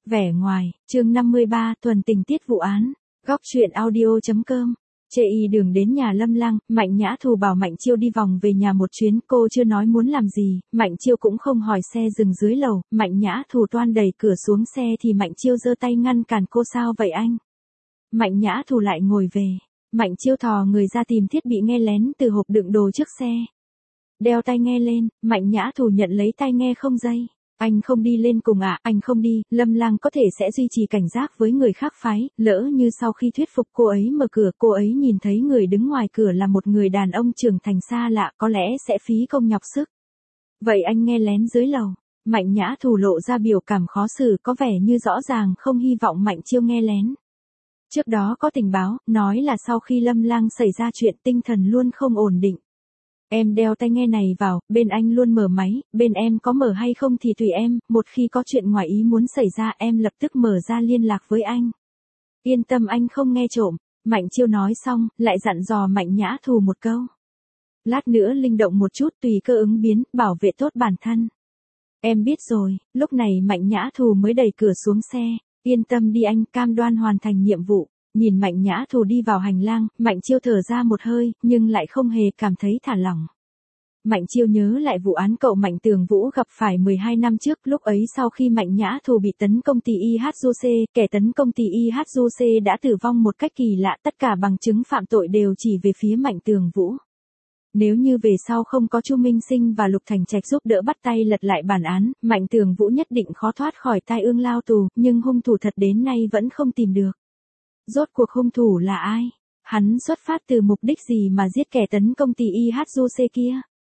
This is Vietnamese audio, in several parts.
Vẻ ngoài, chương 53, tuần tình tiết vụ án. Góc truyện audio.com. Chê y đường đến nhà Lâm Lang, Mạnh Nhã Thù bảo Mạnh Chiêu đi vòng về nhà một chuyến, cô chưa nói muốn làm gì, Mạnh Chiêu cũng không hỏi, xe dừng dưới lầu, Mạnh Nhã Thù toan đẩy cửa xuống xe thì Mạnh Chiêu giơ tay ngăn cản cô. Sao vậy anh? Mạnh Nhã Thù lại ngồi về. Mạnh Chiêu thò người ra tìm thiết bị nghe lén từ hộp đựng đồ trước xe. Đeo tai nghe lên, Mạnh Nhã Thù nhận lấy tai nghe không dây. Anh không đi lên cùng à? Anh không đi, Lâm Lang có thể sẽ duy trì cảnh giác với người khác phái, lỡ như sau khi thuyết phục cô ấy mở cửa, cô ấy nhìn thấy người đứng ngoài cửa là một người đàn ông trưởng thành xa lạ, có lẽ sẽ phí công nhọc sức. Vậy anh nghe lén dưới lầu. Mạnh Nhã Thù lộ ra biểu cảm khó xử, có vẻ như rõ ràng không hy vọng Mạnh Chiêu nghe lén. Trước đó có tình báo, nói là sau khi Lâm Lang xảy ra chuyện tinh thần luôn không ổn định. Em đeo tai nghe này vào, bên anh luôn mở máy, bên em có mở hay không thì tùy em, một khi có chuyện ngoài ý muốn xảy ra em lập tức mở ra liên lạc với anh. Yên tâm, anh không nghe trộm. Mạnh Chiêu nói xong, lại dặn dò Mạnh Nhã Thù một câu. Lát nữa linh động một chút, tùy cơ ứng biến, bảo vệ tốt bản thân. Em biết rồi. Lúc này Mạnh Nhã Thù mới đẩy cửa xuống xe. Yên tâm đi anh, cam đoan hoàn thành nhiệm vụ. Nhìn Mạnh Nhã Thù đi vào hành lang, Mạnh Chiêu thở ra một hơi, nhưng lại không hề cảm thấy thả lỏng. Mạnh Chiêu nhớ lại vụ án cậu Mạnh Tường Vũ gặp phải 12 năm trước, lúc ấy sau khi Mạnh Nhã Thù bị tấn công ty IHJC, kẻ tấn công ty IHJC đã tử vong một cách kỳ lạ, tất cả bằng chứng phạm tội đều chỉ về phía Mạnh Tường Vũ. Nếu như về sau không có Chu Minh Sinh và Lục Thành Trạch giúp đỡ bắt tay lật lại bản án, Mạnh Tường Vũ nhất định khó thoát khỏi tai ương lao tù, nhưng hung thủ thật đến nay vẫn không tìm được. Rốt cuộc hung thủ là ai? Hắn xuất phát từ mục đích gì mà giết kẻ tấn công ty IHJC kia?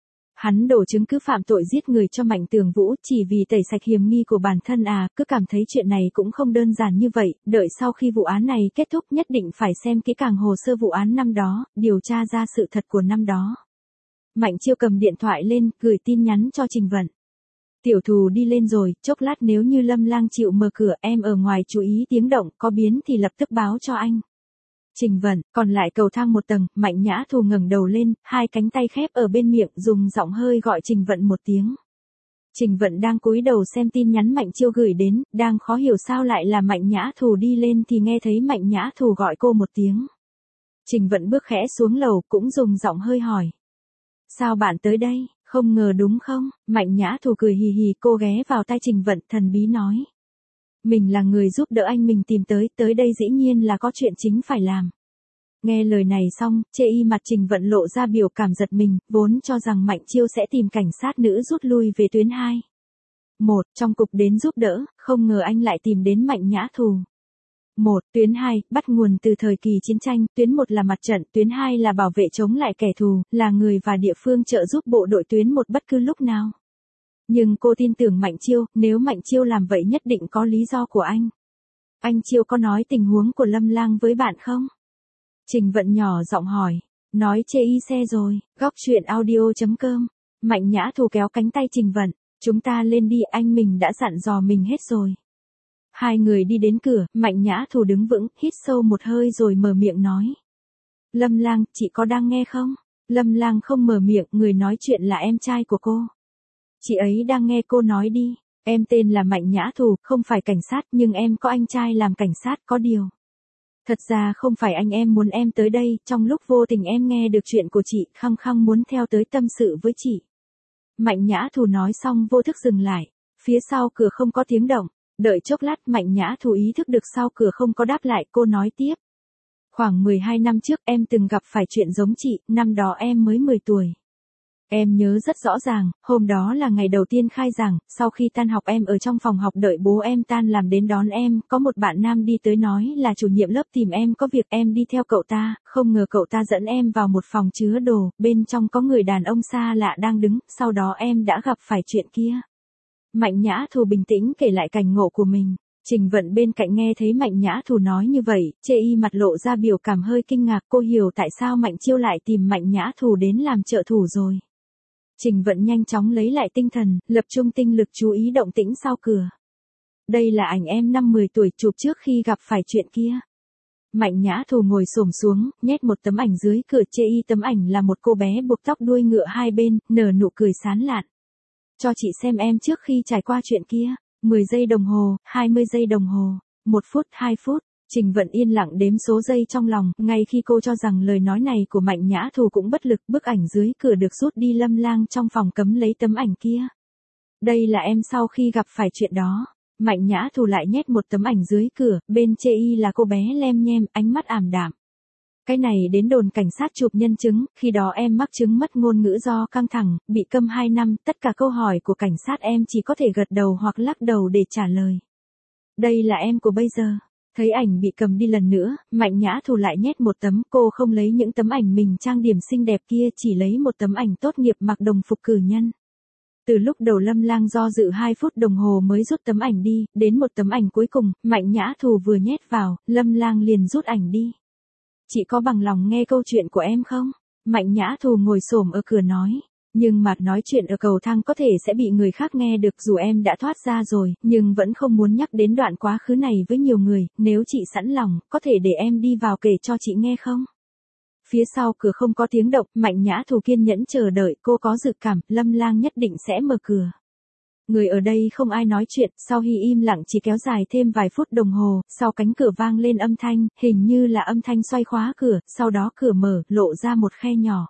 Hắn đổ chứng cứ phạm tội giết người cho Mạnh Tường Vũ chỉ vì tẩy sạch hiểm nghi của bản thân à? Cứ cảm thấy chuyện này cũng không đơn giản như vậy, đợi sau khi vụ án này kết thúc nhất định phải xem kỹ càng hồ sơ vụ án năm đó, điều tra ra sự thật của năm đó. Mạnh Chiêu cầm điện thoại lên, gửi tin nhắn cho Trình Vận. Tiểu Thù đi lên rồi, chốc lát nếu như Lâm Lang chịu mở cửa, em ở ngoài chú ý tiếng động, có biến thì lập tức báo cho anh. Trình Vận, còn lại cầu thang một tầng, Mạnh Nhã Thù ngẩng đầu lên, hai cánh tay khép ở bên miệng, dùng giọng hơi gọi Trình Vận một tiếng. Trình Vận đang cúi đầu xem tin nhắn Mạnh Chiêu gửi đến, đang khó hiểu sao lại là Mạnh Nhã Thù đi lên thì nghe thấy Mạnh Nhã Thù gọi cô một tiếng. Trình Vận bước khẽ xuống lầu, cũng dùng giọng hơi hỏi. Sao bạn tới đây? Không ngờ đúng không? Mạnh Nhã Thù cười hì hì, cô ghé vào tai Trình Vận, thần bí nói. Mình là người giúp đỡ anh mình tìm tới đây dĩ nhiên là có chuyện chính phải làm. Nghe lời này xong, chê y mặt Trình Vận lộ ra biểu cảm giật mình, vốn cho rằng Mạnh Chiêu sẽ tìm cảnh sát nữ rút lui về tuyến 2. Trong cục đến giúp đỡ, không ngờ anh lại tìm đến Mạnh Nhã Thù. Tuyến 2, bắt nguồn từ thời kỳ chiến tranh, tuyến 1 là mặt trận, tuyến 2 là bảo vệ chống lại kẻ thù, là người và địa phương trợ giúp bộ đội tuyến 1 bất cứ lúc nào. Nhưng cô tin tưởng Mạnh Chiêu, nếu Mạnh Chiêu làm vậy nhất định có lý do của anh. Anh Chiêu có nói tình huống của Lâm Lang với bạn không? Trình Vận nhỏ giọng hỏi. Nói chê y xe rồi. Góc truyện audio.com. Mạnh Nhã Thù kéo cánh tay Trình Vận. Chúng ta lên đi, anh mình đã dặn dò mình hết rồi. Hai người đi đến cửa, Mạnh Nhã Thù đứng vững, hít sâu một hơi rồi mở miệng nói. Lâm Lang, chị có đang nghe không? Lâm Lang không mở miệng, người nói chuyện là em trai của cô. Chị ấy đang nghe, cô nói đi. Em tên là Mạnh Nhã Thù, không phải cảnh sát nhưng em có anh trai làm cảnh sát, có điều. Thật ra không phải anh em muốn em tới đây, trong lúc vô tình em nghe được chuyện của chị, khăng khăng muốn theo tới tâm sự với chị. Mạnh Nhã Thù nói xong vô thức dừng lại. Phía sau cửa không có tiếng động. Đợi chốc lát Mạnh Nhã Thù ý thức được sau cửa không có đáp lại, cô nói tiếp. Khoảng 12 năm trước em từng gặp phải chuyện giống chị, năm đó em mới 10 tuổi. Em nhớ rất rõ ràng, hôm đó là ngày đầu tiên khai giảng, sau khi tan học em ở trong phòng học đợi bố em tan làm đến đón em, có một bạn nam đi tới nói là chủ nhiệm lớp tìm em có việc, em đi theo cậu ta, không ngờ cậu ta dẫn em vào một phòng chứa đồ, bên trong có người đàn ông xa lạ đang đứng, sau đó em đã gặp phải chuyện kia. Mạnh Nhã Thù bình tĩnh kể lại cảnh ngộ của mình. Trình Vận bên cạnh nghe thấy Mạnh Nhã Thù nói như vậy, chê y mặt lộ ra biểu cảm hơi kinh ngạc, cô hiểu tại sao Mạnh Chiêu lại tìm Mạnh Nhã Thù đến làm trợ thủ rồi. Trình Vận nhanh chóng lấy lại tinh thần, lập trung tinh lực chú ý động tĩnh sau cửa. Đây là ảnh em năm 10 tuổi chụp trước khi gặp phải chuyện kia. Mạnh Nhã Thù ngồi xổm xuống, nhét một tấm ảnh dưới cửa, chê y tấm ảnh là một cô bé buộc tóc đuôi ngựa hai bên, nở nụ cười sán lạn. Cho chị xem em trước khi trải qua chuyện kia. 10 giây đồng hồ, 20 giây đồng hồ, 1 phút, 2 phút. Trình Vận yên lặng đếm số giây trong lòng, ngay khi cô cho rằng lời nói này của Mạnh Nhã Thù cũng bất lực, bức ảnh dưới cửa được rút đi, Lâm Lang trong phòng cấm lấy tấm ảnh kia. Đây là em sau khi gặp phải chuyện đó. Mạnh Nhã Thù lại nhét một tấm ảnh dưới cửa, bên chê y là cô bé lem nhem, ánh mắt ảm đạm. Cái này đến đồn cảnh sát chụp nhân chứng, khi đó em mắc chứng mất ngôn ngữ do căng thẳng, bị câm 2 năm, tất cả câu hỏi của cảnh sát em chỉ có thể gật đầu hoặc lắc đầu để trả lời. Đây là em của bây giờ. Thấy ảnh bị cầm đi lần nữa, Mạnh Nhã Thù lại nhét một tấm, cô không lấy những tấm ảnh mình trang điểm xinh đẹp kia, chỉ lấy một tấm ảnh tốt nghiệp mặc đồng phục cử nhân. Từ lúc đầu Lâm Lang do dự 2 phút đồng hồ mới rút tấm ảnh đi, đến một tấm ảnh cuối cùng, Mạnh Nhã Thù vừa nhét vào, Lâm Lang liền rút ảnh đi. Chị có bằng lòng nghe câu chuyện của em không? Mạnh Nhã Thù ngồi xổm ở cửa nói. Nhưng mà nói chuyện ở cầu thang có thể sẽ bị người khác nghe được, dù em đã thoát ra rồi, nhưng vẫn không muốn nhắc đến đoạn quá khứ này với nhiều người, nếu chị sẵn lòng, có thể để em đi vào kể cho chị nghe không? Phía sau cửa không có tiếng động, Mạnh Nhã Thù kiên nhẫn chờ đợi, cô có dự cảm, Lâm Lang nhất định sẽ mở cửa. Người ở đây không ai nói chuyện, sau khi im lặng chỉ kéo dài thêm vài phút đồng hồ, sau cánh cửa vang lên âm thanh, hình như là âm thanh xoay khóa cửa, sau đó cửa mở, lộ ra một khe nhỏ.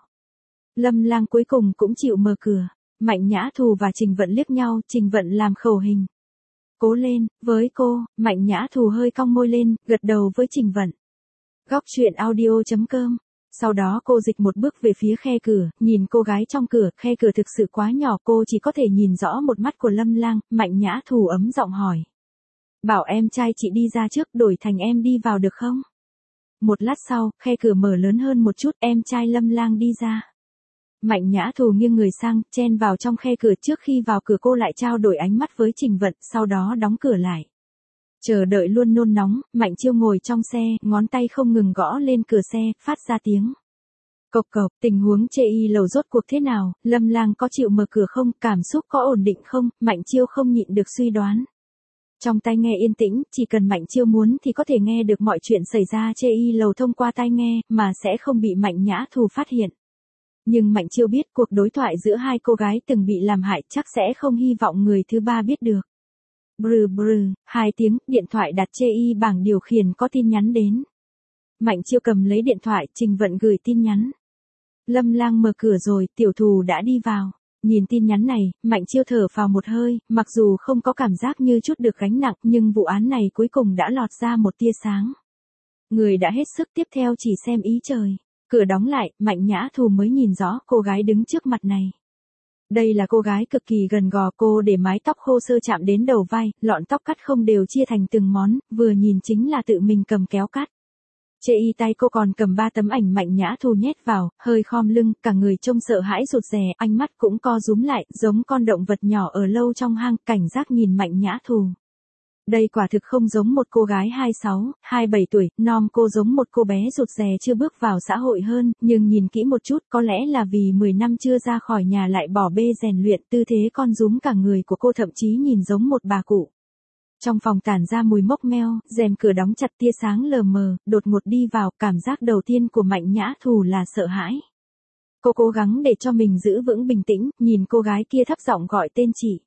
Lâm Lang cuối cùng cũng chịu mở cửa. Mạnh Nhã Thù và Trình Vận liếc nhau, Trình Vận làm khẩu hình. Cố lên, với cô, Mạnh Nhã Thù hơi cong môi lên, gật đầu với Trình Vận. Góc truyện audio.com. Sau đó cô dịch một bước về phía khe cửa, nhìn cô gái trong cửa, khe cửa thực sự quá nhỏ, cô chỉ có thể nhìn rõ một mắt của Lâm Lang. Mạnh Nhã Thù ấm giọng hỏi. Bảo em trai chị đi ra trước, đổi thành em đi vào được không? Một lát sau, khe cửa mở lớn hơn một chút, em trai Lâm Lang đi ra. Mạnh Nhã Thù nghiêng người sang, chen vào trong khe cửa, trước khi vào cửa cô lại trao đổi ánh mắt với Trình Vận, sau đó đóng cửa lại. Chờ đợi luôn nôn nóng, Mạnh Chiêu ngồi trong xe, ngón tay không ngừng gõ lên cửa xe, phát ra tiếng. Cộc cộc, tình huống chê y lầu rốt cuộc thế nào, Lâm Lang có chịu mở cửa không, cảm xúc có ổn định không, Mạnh Chiêu không nhịn được suy đoán. Trong tai nghe yên tĩnh, chỉ cần Mạnh Chiêu muốn thì có thể nghe được mọi chuyện xảy ra chê y lầu thông qua tai nghe, mà sẽ không bị Mạnh Nhã Thù phát hiện. Nhưng Mạnh Chiêu biết cuộc đối thoại giữa hai cô gái từng bị làm hại chắc sẽ không hy vọng người thứ ba biết được. Brừ brừ, 2 tiếng, điện thoại đặt chê y bảng điều khiển có tin nhắn đến. Mạnh Chiêu cầm lấy điện thoại, Trình Vận gửi tin nhắn. Lâm Lang mở cửa rồi, tiểu thù đã đi vào. Nhìn tin nhắn này, Mạnh Chiêu thở phào một hơi, mặc dù không có cảm giác như chút được gánh nặng, nhưng vụ án này cuối cùng đã lọt ra một tia sáng. Người đã hết sức, tiếp theo chỉ xem ý trời. Cửa đóng lại, Mạnh Nhã Thù mới nhìn rõ cô gái đứng trước mặt này. Đây là cô gái cực kỳ gần gò, cô để mái tóc khô sơ chạm đến đầu vai, lọn tóc cắt không đều chia thành từng món, vừa nhìn chính là tự mình cầm kéo cắt. Chê y tay cô còn cầm 3 tấm ảnh Mạnh Nhã Thù nhét vào, hơi khom lưng, cả người trông sợ hãi rụt rè, ánh mắt cũng co rúm lại, giống con động vật nhỏ ở lâu trong hang, cảnh giác nhìn Mạnh Nhã Thù. Đây quả thực không giống một cô gái 26, 27 tuổi, nom cô giống một cô bé rụt rè chưa bước vào xã hội hơn, nhưng nhìn kỹ một chút có lẽ là vì 10 năm chưa ra khỏi nhà lại bỏ bê rèn luyện, tư thế con rúm cả người của cô thậm chí nhìn giống một bà cụ. Trong phòng tản ra mùi mốc meo, rèm cửa đóng chặt, tia sáng lờ mờ, đột ngột đi vào, cảm giác đầu tiên của Mạnh Nhã Thù là sợ hãi. Cô cố gắng để cho mình giữ vững bình tĩnh, nhìn cô gái kia thấp giọng gọi tên chị.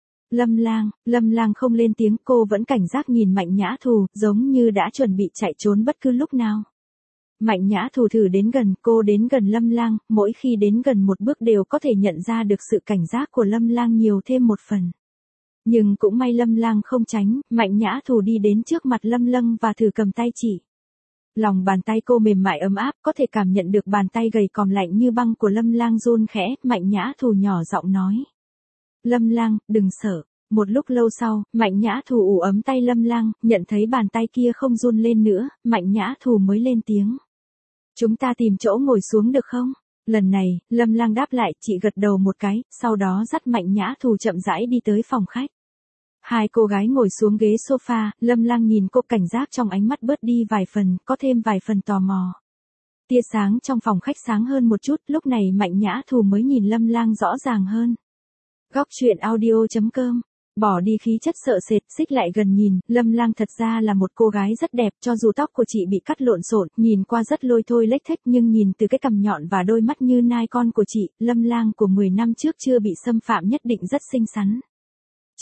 Lâm Lang không lên tiếng, cô vẫn cảnh giác nhìn Mạnh Nhã Thù, giống như đã chuẩn bị chạy trốn bất cứ lúc nào. Mạnh Nhã Thù thử đến gần, cô đến gần Lâm Lang, mỗi khi đến gần một bước đều có thể nhận ra được sự cảnh giác của Lâm Lang nhiều thêm một phần. Nhưng cũng may Lâm Lang không tránh, Mạnh Nhã Thù đi đến trước mặt Lâm Lang và thử cầm tay chị. Lòng bàn tay cô mềm mại ấm áp, có thể cảm nhận được bàn tay gầy còm lạnh như băng của Lâm Lang run khẽ, Mạnh Nhã Thù nhỏ giọng nói. Lâm Lang, đừng sợ. Một lúc lâu sau, Mạnh Nhã Thù ủ ấm tay Lâm Lang, nhận thấy bàn tay kia không run lên nữa, Mạnh Nhã Thù mới lên tiếng. Chúng ta tìm chỗ ngồi xuống được không? Lần này, Lâm Lang đáp lại, chị gật đầu một cái, sau đó dắt Mạnh Nhã Thù chậm rãi đi tới phòng khách. Hai cô gái ngồi xuống ghế sofa, Lâm Lang nhìn cô, cảnh giác trong ánh mắt bớt đi vài phần, có thêm vài phần tò mò. Tia sáng trong phòng khách sáng hơn một chút, lúc này Mạnh Nhã Thù mới nhìn Lâm Lang rõ ràng hơn. Góc truyện audio.com. Bỏ đi khí chất sợ sệt, xích lại gần nhìn, Lâm Lang thật ra là một cô gái rất đẹp, cho dù tóc của chị bị cắt lộn xộn, nhìn qua rất lôi thôi lếch thếch, nhưng nhìn từ cái cằm nhọn và đôi mắt như nai con của chị, Lâm Lang của 10 năm trước chưa bị xâm phạm nhất định rất xinh xắn.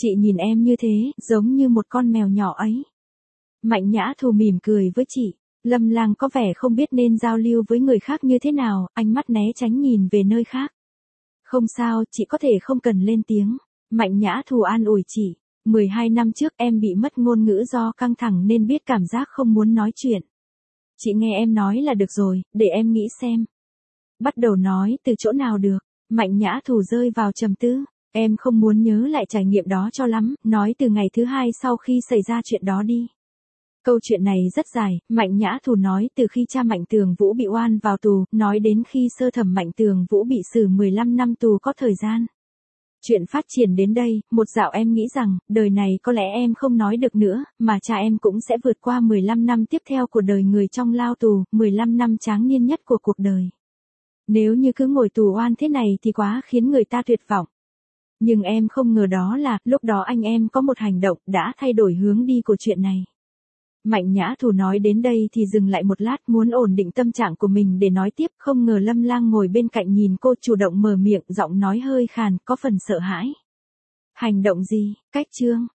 Chị nhìn em như thế, giống như một con mèo nhỏ ấy. Mạnh Nhã Thù mỉm cười với chị. Lâm Lang có vẻ không biết nên giao lưu với người khác như thế nào, ánh mắt né tránh nhìn về nơi khác. Không sao, chị có thể không cần lên tiếng. Mạnh Nhã Thù an ủi chị. 12 năm trước em bị mất ngôn ngữ do căng thẳng nên biết cảm giác không muốn nói chuyện. Chị nghe em nói là được rồi, để em nghĩ xem. Bắt đầu nói từ chỗ nào được. Mạnh Nhã Thù rơi vào trầm tư. Em không muốn nhớ lại trải nghiệm đó cho lắm, nói từ ngày thứ 2 sau khi xảy ra chuyện đó đi. Câu chuyện này rất dài, Mạnh Nhã Thù nói từ khi cha Mạnh Tường Vũ bị oan vào tù, nói đến khi sơ thẩm Mạnh Tường Vũ bị xử 15 năm tù có thời gian. Chuyện phát triển đến đây, một dạo em nghĩ rằng, đời này có lẽ em không nói được nữa, mà cha em cũng sẽ vượt qua 15 năm tiếp theo của đời người trong lao tù, 15 năm tráng niên nhất của cuộc đời. Nếu như cứ ngồi tù oan thế này thì quá khiến người ta tuyệt vọng. Nhưng em không ngờ đó là, lúc đó anh em có một hành động đã thay đổi hướng đi của chuyện này. Mạnh Nhã Thù nói đến đây thì dừng lại một lát muốn ổn định tâm trạng của mình để nói tiếp, không ngờ Lâm Lang ngồi bên cạnh nhìn cô chủ động mở miệng, giọng nói hơi khàn, có phần sợ hãi. Hành động gì, Cách Trương?